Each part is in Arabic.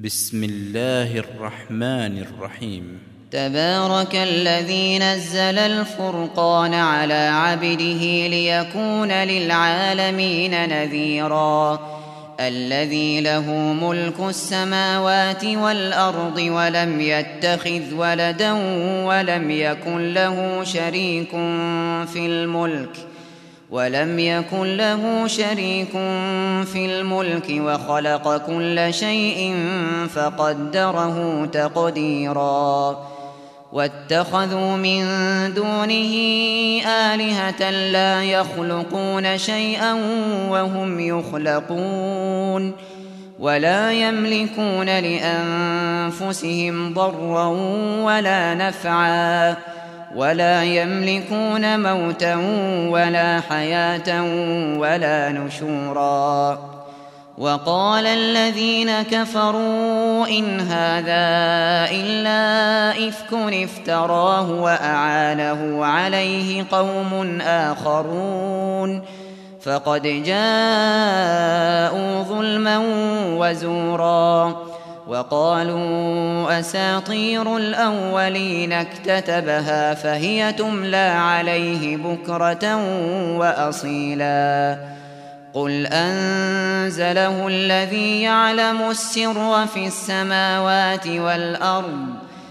بسم الله الرحمن الرحيم. تبارك الذي نزل الفرقان على عبده ليكون للعالمين نذيرا الذي له ملك السماوات والأرض ولم يتخذ ولدا ولم يكن له شريك في الملك وخلق كل شيء فقدره تقديرا واتخذوا من دونه آلهة لا يخلقون شيئا وهم يخلقون ولا يملكون لأنفسهم ضرا ولا نفعا ولا يملكون موتا ولا حياة ولا نشورا. وقال الذين كفروا إن هذا إلا إفك افتراه وأعانه عليه قوم آخرون فقد جاءوا ظلما وزورا. وقالوا أساطير الأولين اكتتبها فهي تملى عليه بكرة وأصيلا. قل أنزله الذي يعلم السر في السماوات والأرض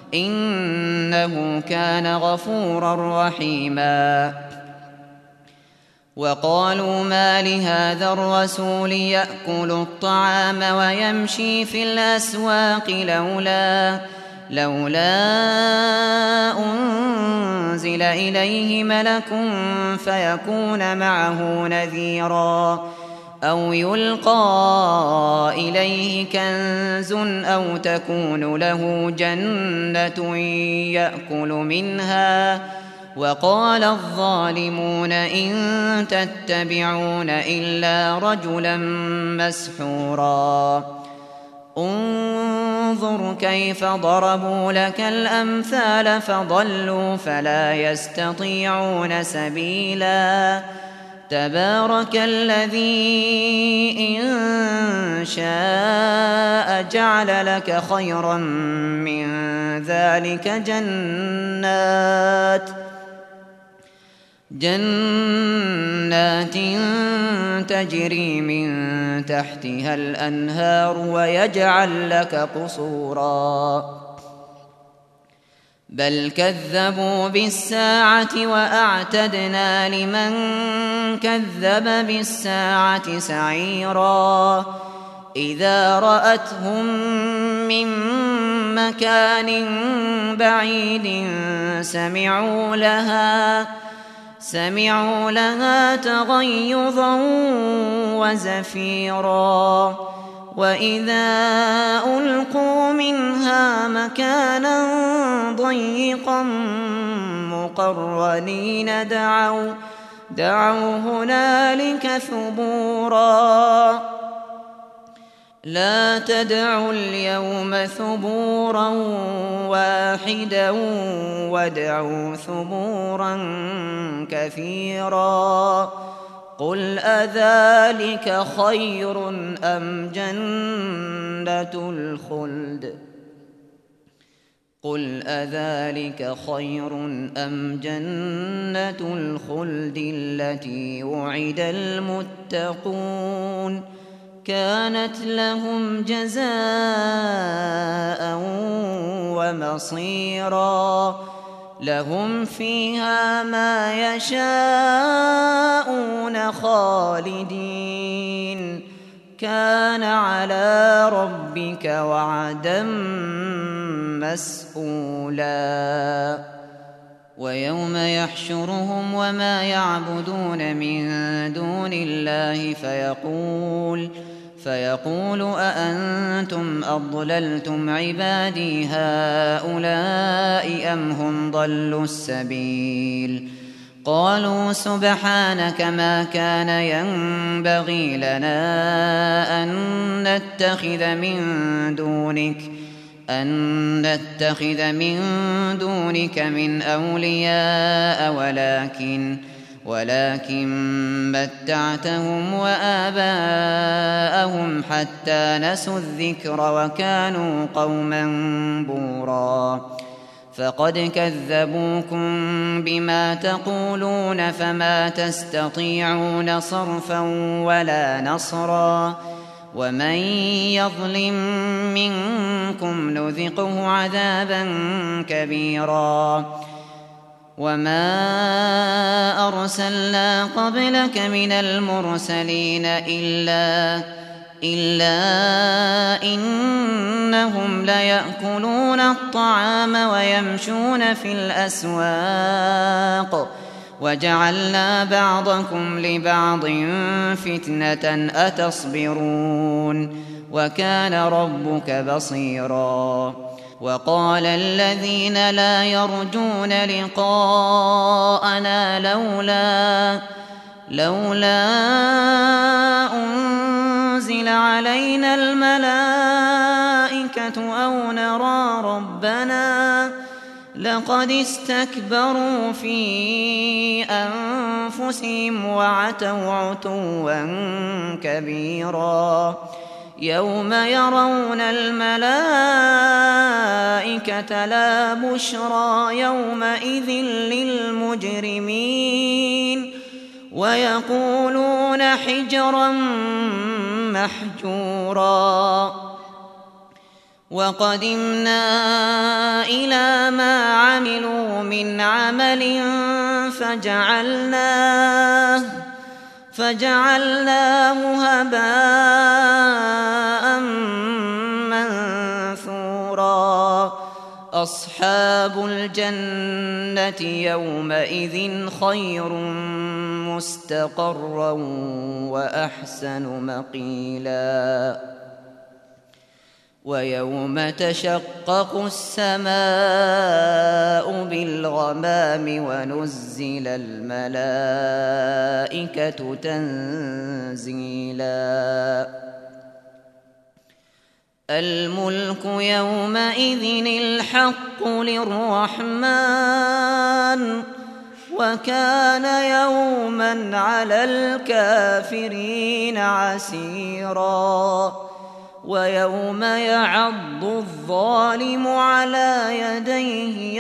إنه كان غفورا رحيما. وقالوا ما لهذا الرسول يأكل الطعام ويمشي في الأسواق لولا أنزل إليه ملك فيكون معه نذيرا أو يلقى إليه كنز أو تكون له جنة يأكل منها. وقال الظالمون إن تتبعون إلا رجلا مسحورا. انظر كيف ضربوا لك الأمثال فضلوا فلا يستطيعون سبيلا. تبارك الذي إن شاء جعل لك خيرا من ذلك جنات تجري من تحتها الأنهار ويجعل لك قصورا. بل كذبوا بالساعة وأعتدنا لمن كذب بالساعة سعيرا. إذا رأتهم من مكان بعيد سمعوا لها تغيظا وزفيرا. وإذا ألقوا منها مكانا ضيقا مقرنين دعوا هنالك ثبورا. لا تدعوا اليوم ثبورا واحدا وادعوا ثبورا كثيرا. قل أذلك خير أم جنة الخلد التي وعد المتقون كانت لهم جزاء ومصيرا. لهم فيها ما يشاءون خالدين كان على ربك وعدا مسئولا. ويوم يحشرهم وما يعبدون من دون الله فيقول أأنتم أضللتم عبادي هؤلاء أم هم ضلوا السبيل. قالوا سبحانك ما كان ينبغي لنا أن نتخذ من دونك من أولياء ولكن متعتهم وآباءهم حتى نسوا الذكر وكانوا قوما بورا فقد كذبوكم بما تقولون فما تستطيعون صرفا ولا نصرا ومن يظلم منكم نذقه عذابا كبيرا وما أرسلنا قبلك من المرسلين إلا إنهم ليأكلون الطعام ويمشون في الأسواق وجعلنا بعضكم لبعض فتنة أتصبرون وكان ربك بصيرا وقال الذين لا يرجون لقاءنا لولا أنزل علينا الملائكة أو نرى ربنا لقد استكبروا في أنفسهم وعتوا عتوا كبيرا يوم يرون الملائكة لا بشرى يومئذ للمجرمين ويقولون حجرا محجورا وقدمنا إلى ما عملوا من عمل فجعلناه هباء منثورا أصحاب الجنة يومئذ خير مستقرا وأحسن مقيلا ويوم تشقق السماء بالغمام ونزل الملائكة تنزيلا الملك يومئذ الحق للرحمن وكان يوما على الكافرين عسيرا ويوم يعض الظالم على يديه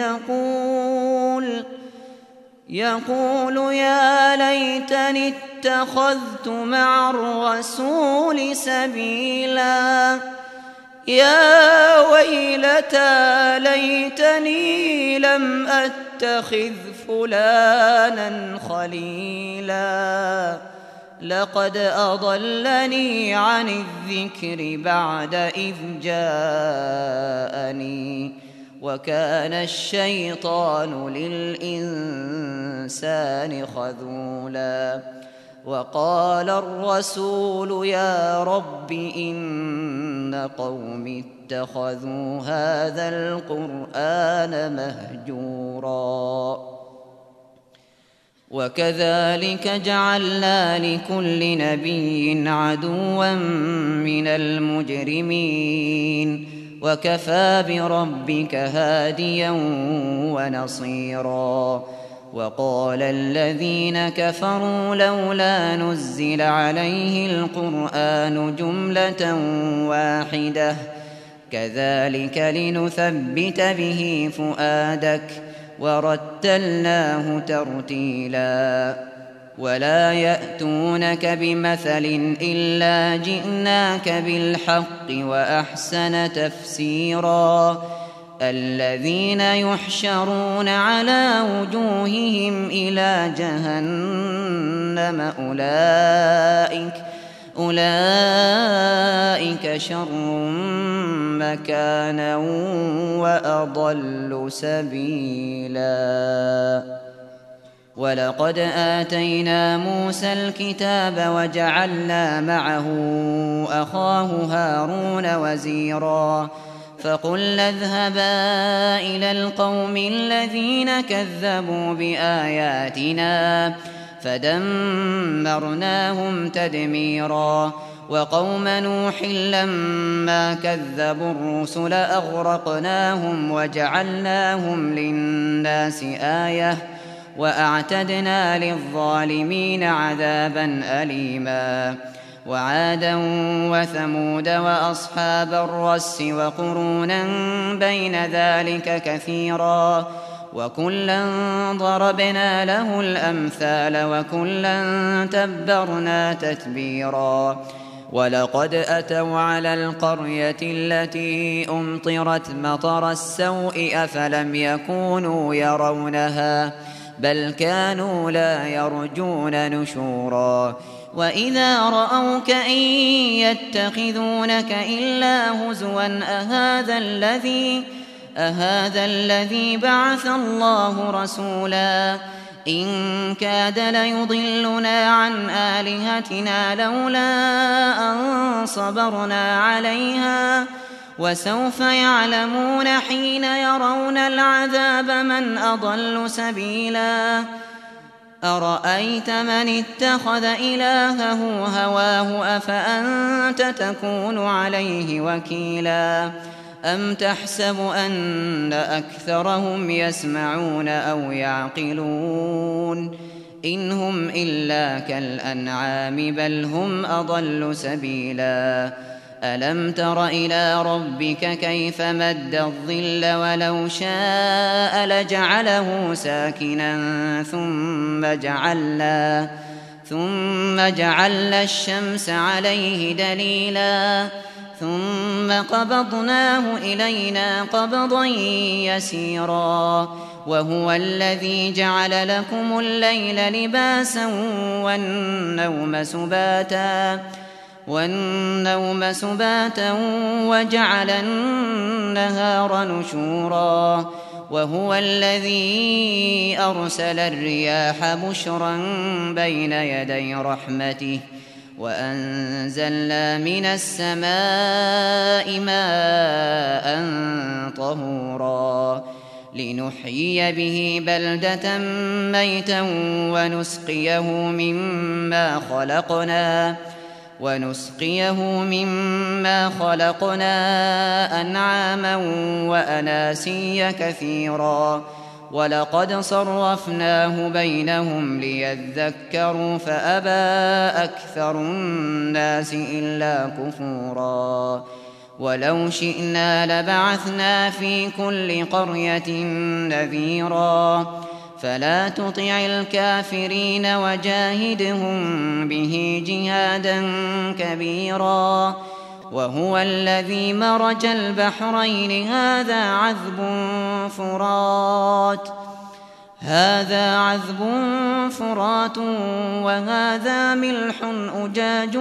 يقول يا ليتني اتخذت مع الرسول سبيلا يا ويلتى ليتني لم أتخذ فلانا خليلا لقد أضلني عن الذكر بعد إذ جاءني وكان الشيطان للإنسان خذولا وقال الرسول يا رب إن قومي اتخذوا هذا القرآن مهجورا وكذلك جعلنا لكل نبي عدوا من المجرمين وكفى بربك هاديا ونصيرا وقال الذين كفروا لولا نزل عليه القرآن جملة واحدة كذلك لنثبت به فؤادك ورتلناه ترتيلا ولا يأتونك بمثل إلا جئناك بالحق وأحسن تفسيرا الذين يحشرون على وجوههم إلى جهنم أولئك شر مكانا وأضل سبيلا ولقد آتينا موسى الكتاب وجعلنا معه أخاه هارون وزيرا فقلنا اذهبا إلى القوم الذين كذبوا بآياتنا فدمرناهم تدميرا وقوم نوح لما كذبوا الرسل أغرقناهم وجعلناهم للناس آية وأعتدنا للظالمين عذابا أليما وعادا وثمود وأصحاب الرس وقرونا بين ذلك كثيرا وكلا ضربنا له الأمثال وكلا تبرنا تتبيرا ولقد أتوا على القرية التي أمطرت مطر السوء أفلم يكونوا يرونها بل كانوا لا يرجون نشورا وإذا رأوك إن يتخذونك إلا هزوا أهذا الذي بعث الله رسولا إن كاد ليضلنا عن آلهتنا لولا أن صبرنا عليها وسوف يعلمون حين يرون العذاب من أضل سبيلا أرأيت من اتخذ إلهه هواه أفأنت تكون عليه وكيلا أم تحسب أن أكثرهم يسمعون أو يعقلون إن هم إلا كالأنعام بل هم أضل سبيلا ألم تر إلى ربك كيف مد الظل ولو شاء لجعله ساكنا ثم جعلنا الشمس عليه دليلا ثم قبضناه إلينا قبضا يسيرا وهو الذي جعل لكم الليل لباسا والنوم سباتا وجعل النهار نشورا وهو الذي أرسل الرياح بشرا بين يدي رحمته وأنزلنا من السماء ماء طهورا لنحيي به بلدة ميتا ونسقيه مما خلقنا أنعاما وأناسيا كثيرا ولقد صرفناه بينهم ليذكروا فأبى أكثر الناس إلا كفورا ولو شئنا لبعثنا في كل قرية نذيرا فلا تطع الكافرين وجاهدهم به جهادا كبيرا وهو الذي مرج البحرين هذا عذب فرات وهذا ملح أجاج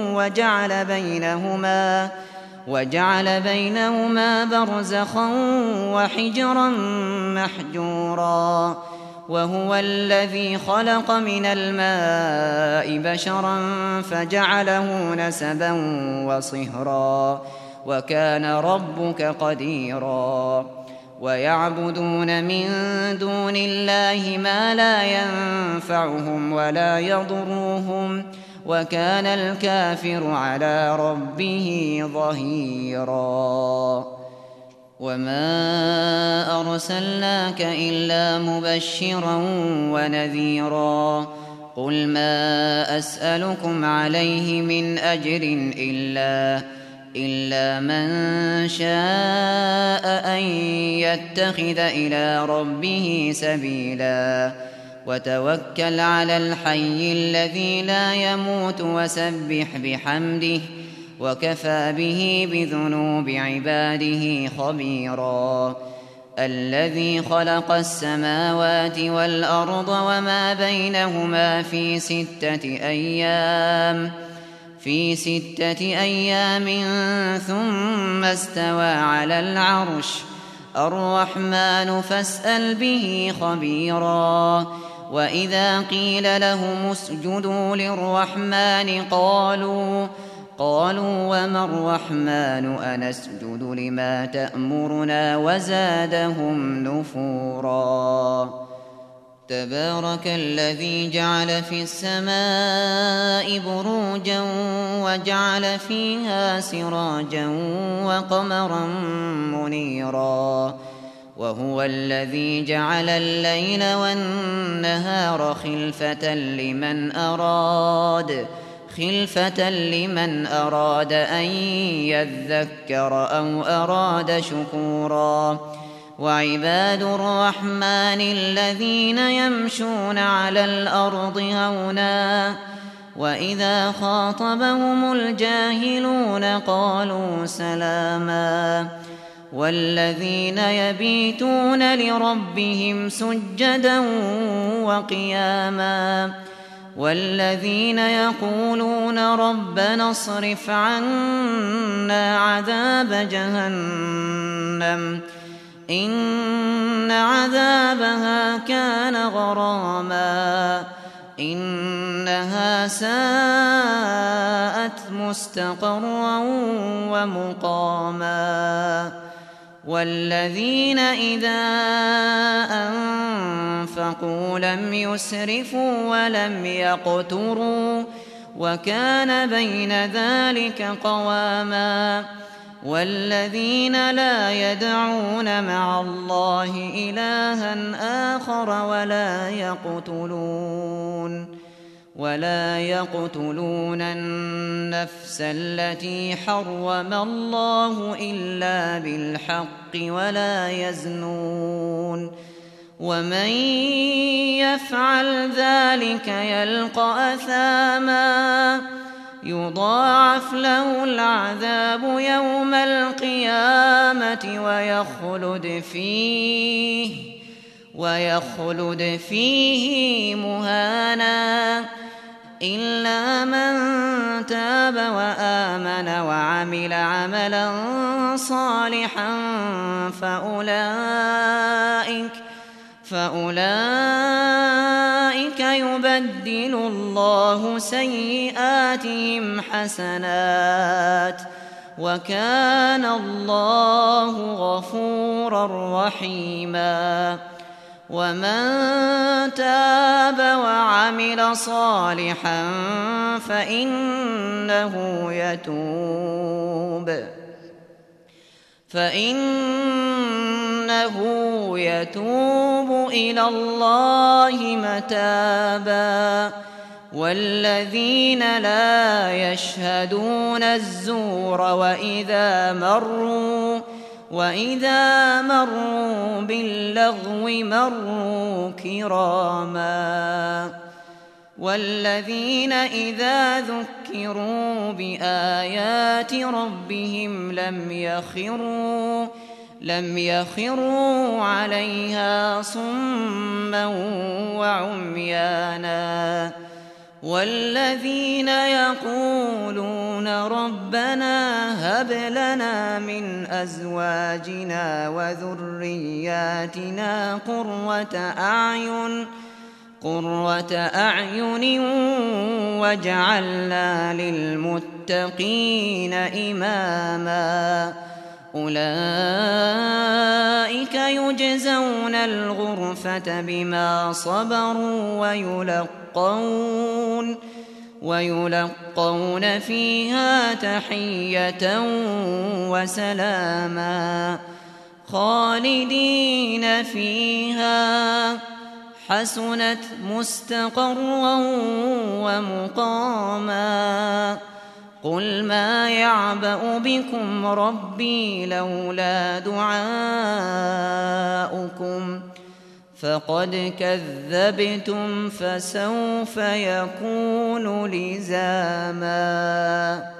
وجعل بينهما برزخا وحجرا محجورا وهو الذي خلق من الماء بشرا فجعله نسبا وصهرا وكان ربك قديرا ويعبدون من دون الله ما لا ينفعهم ولا يضرهم وكان الكافر على ربه ظهيرا وما أرسلناك إلا مبشرا ونذيرا قل ما أسألكم عليه من أجر إلا من شاء أن يتخذ إلى ربه سبيلا وتوكل على الحي الذي لا يموت وسبح بحمده وكفى به بذنوب عباده خبيرا الذي خلق السماوات والأرض وما بينهما في ستة أيام ثم استوى على العرش الرحمن فاسأل به خبيرا وإذا قيل لهم اسجدوا للرحمن قالوا وما الرحمن أنسجد لما تأمرنا وزادهم نفورا تبارك الذي جعل في السماء بروجا وجعل فيها سراجا وقمرا منيرا وهو الذي جعل الليل والنهار خلفة لمن أراد أن يذكر أو أراد شكورا وعباد الرحمن الذين يمشون على الأرض هونا وإذا خاطبهم الجاهلون قالوا سلاما والذين يبيتون لربهم سجدا وقياما والذين يقولون ربنا اصرف عنا عذاب جهنم إن عذابها كان غراما إنها ساءت مستقرا ومقاما والذين إذا أنفقوا لم يسرفوا ولم يقتروا وكان بين ذلك قواما والذين لا يدعون مع الله إلها آخر ولا يقتلون النفس التي حرم الله إلا بالحق ولا يزنون ومن يفعل ذلك يلقى أثاما يضاعف له العذاب يوم القيامة ويخلد فيه مهانا إلا من تاب وآمن وعمل عملا صالحا فأولئك يبدل الله سيئاتهم حسنات وكان الله غفورا رحيما ومن تاب وعمل صالحا فإنه يتوب إلى الله متابا والذين لا يشهدون الزور وإذا مروا باللغو مروا كراما والذين إذا ذكروا بآيات ربهم لم يخروا عليها صما وعميانا والذين يقولون ربنا هب لنا من أزواجنا وذرياتنا قرة أعين واجعلنا للمتقين إماما أولئك يجزون الغرفة بما صبروا ويلقون فيها تحية وسلاما خالدين فيها حسنت مستقرا ومقاما قل ما يعبأ بكم ربي لولا دعاؤكم فقد كذبتم فسوف يكون لزاما